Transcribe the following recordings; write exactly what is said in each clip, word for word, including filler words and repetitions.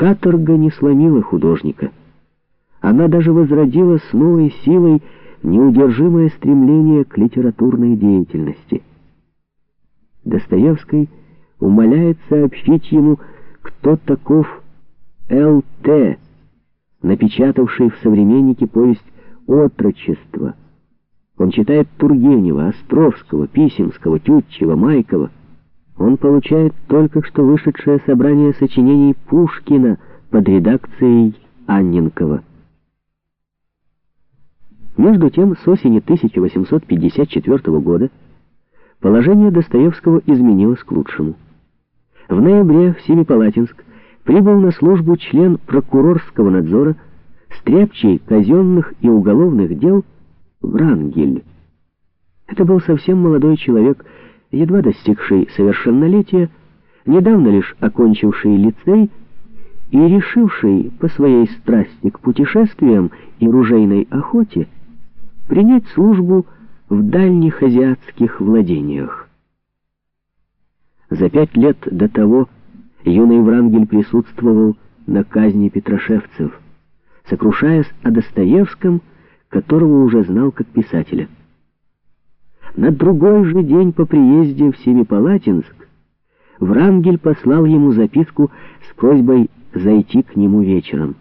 каторга не сломила художника. Она даже возродила с новой силой неудержимое стремление к литературной деятельности. Достоевский умоляет сообщить ему, кто таков Л Т, напечатавший в «Современнике» повесть «Отрочество». Он читает Тургенева, Островского, Писемского, Тютчева, Майкова. Он получает только что вышедшее собрание сочинений Пушкина под редакцией Анненкова. Между тем, с осени тысяча восемьсот пятьдесят четвёртого года положение Достоевского изменилось к лучшему. В ноябре в Семипалатинск прибыл на службу член прокурорского надзора, стряпчий казенных и уголовных дел Врангель. Это был совсем молодой человек, едва достигший совершеннолетия, недавно лишь окончивший лицей и решивший по своей страсти к путешествиям и ружейной охоте принять службу в дальних азиатских владениях. За пять лет до того юный Врангель присутствовал на казни петрошевцев, сокрушаясь о Достоевском, которого уже знал как писателя. На другой же день по приезде в Семипалатинск Врангель послал ему записку с просьбой зайти к нему вечером.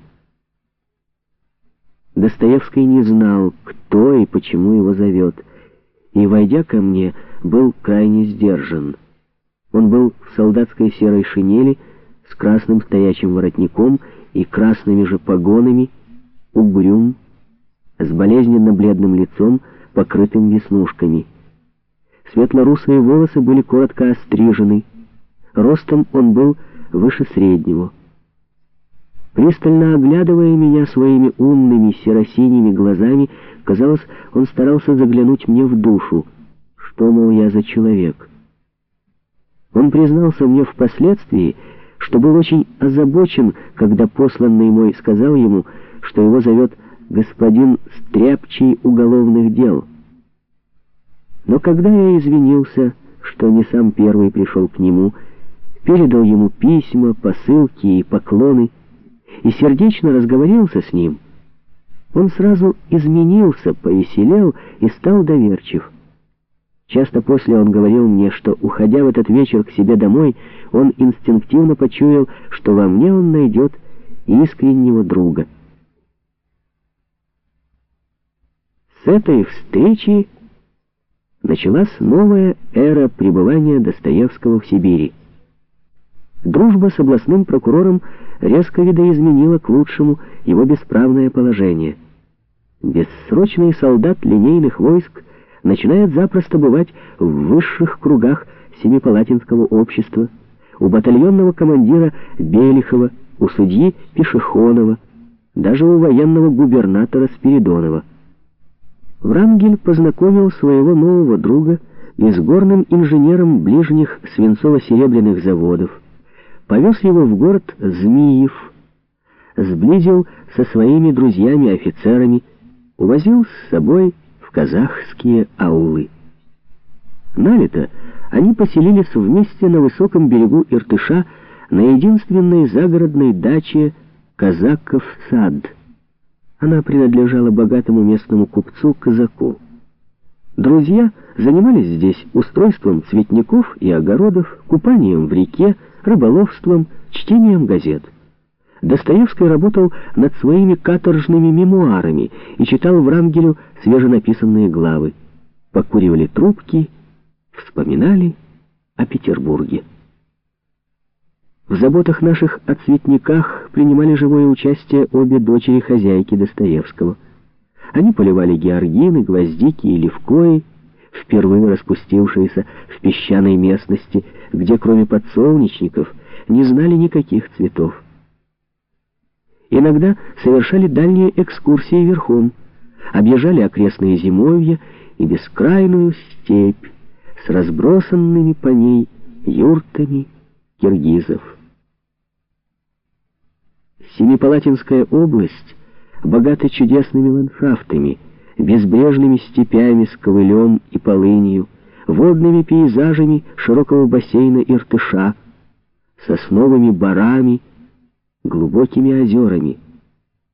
Достоевский не знал, кто и почему его зовет, и, войдя ко мне, был крайне сдержан. Он был в солдатской серой шинели с красным стоячим воротником и красными же погонами, угрюм, с болезненно бледным лицом, покрытым веснушками. Светло-русые волосы были коротко острижены, ростом он был выше среднего. Пристально оглядывая меня своими умными серо-синими глазами, казалось, он старался заглянуть мне в душу, что, мол, я за человек. Он признался мне впоследствии, что был очень озабочен, когда посланный мой сказал ему, что его зовет господин стряпчий уголовных дел. Но когда я извинился, что не сам первый пришел к нему, передал ему письма, посылки и поклоны, и сердечно разговорился с ним, он сразу изменился, повеселел и стал доверчив. Часто после он говорил мне, что, уходя в этот вечер к себе домой, он инстинктивно почуял, что во мне он найдет искреннего друга. С этой встречи началась новая эра пребывания Достоевского в Сибири. Дружба с областным прокурором резко видоизменила к лучшему его бесправное положение. Бессрочный солдат линейных войск начинает запросто бывать в высших кругах Семипалатинского общества, у батальонного командира Белихова, у судьи Пешехонова, даже у военного губернатора Спиридонова. Врангель познакомил своего нового друга и с горным инженером ближних свинцово-серебряных заводов, повез его в город Змиев, сблизил со своими друзьями-офицерами, увозил с собой в казахские аулы. Налето они поселились вместе на высоком берегу Иртыша на единственной загородной даче Казаков сад. Она принадлежала богатому местному купцу-казаку. Друзья занимались здесь устройством цветников и огородов, купанием в реке, рыболовством, чтением газет. Достоевский работал над своими каторжными мемуарами и читал Врангелю свеженаписанные главы. Покуривали трубки, вспоминали о Петербурге. В заботах наших о цветниках принимали живое участие обе дочери хозяйки Достоевского. Они поливали георгины, гвоздики и левкои, впервые распустившиеся в песчаной местности, где кроме подсолнечников не знали никаких цветов. Иногда совершали дальние экскурсии верхом, объезжали окрестные зимовья и бескрайную степь с разбросанными по ней юртами киргизов. Семипалатинская область богата чудесными ландшафтами, безбрежными степями с ковылем и полынью, водными пейзажами широкого бассейна Иртыша, сосновыми барами, глубокими озерами,